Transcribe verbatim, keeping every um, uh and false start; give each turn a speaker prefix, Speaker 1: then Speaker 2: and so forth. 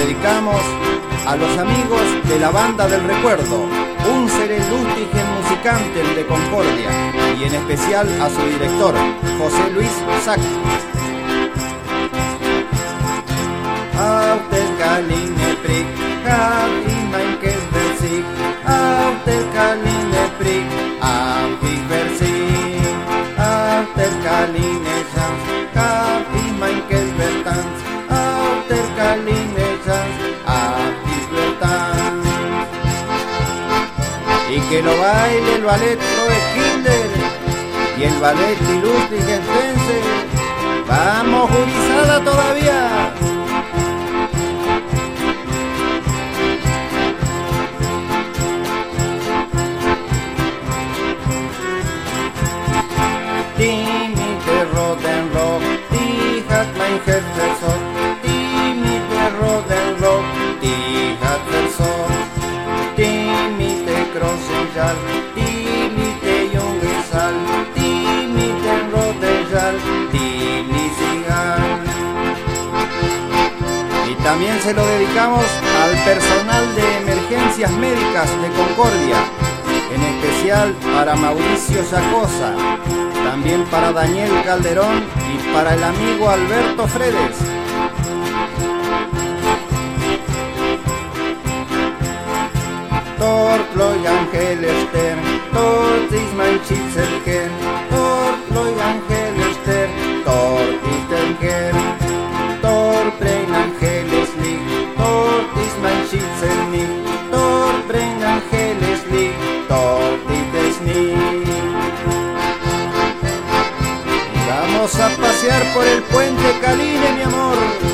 Speaker 1: dedicamos a los amigos de la Banda del Recuerdo, un Lustigen musicante de Concordia, y en especial a su director, José Luis Sack.
Speaker 2: Auf der Kaline Brick, hab ich mein Geld versiegt. Auf der Kaline Brick, hab ich versiegt. Auf der Kaline Chance, hab ich mein Geld vertanzt. Auf der Kaline Chance, hab ich vertanzt.
Speaker 1: Y que lo baile el ballet Roe Kinder y el ballet Ilustrigentense. ¡Vamos, jurizada todavía!
Speaker 2: Die Miete Rodenrock, die hat mein Herz versorgt. Die Miete Rodenrock, die hat versorgt. Die Miete Grossenjal, die Miete Jungesal, die Miete Rodenjal, die Lisigal.
Speaker 1: Y también se lo dedicamos al personal de emergencias médicas de Concordia, en especial para Mauricio Yacosa, también para Daniel Calderón y para el amigo Alberto Fredes.
Speaker 2: Dort loy Angelester, dort ist mein Schützelkern. Dort loy Angelester, dort ist der Kern. Dort brennt Angeles Licht, dort ist mein Schützel nicht. Dort brennt Angeles Licht, dort ist es nicht.
Speaker 1: Vamos a pasear por el puente Caline, mi amor.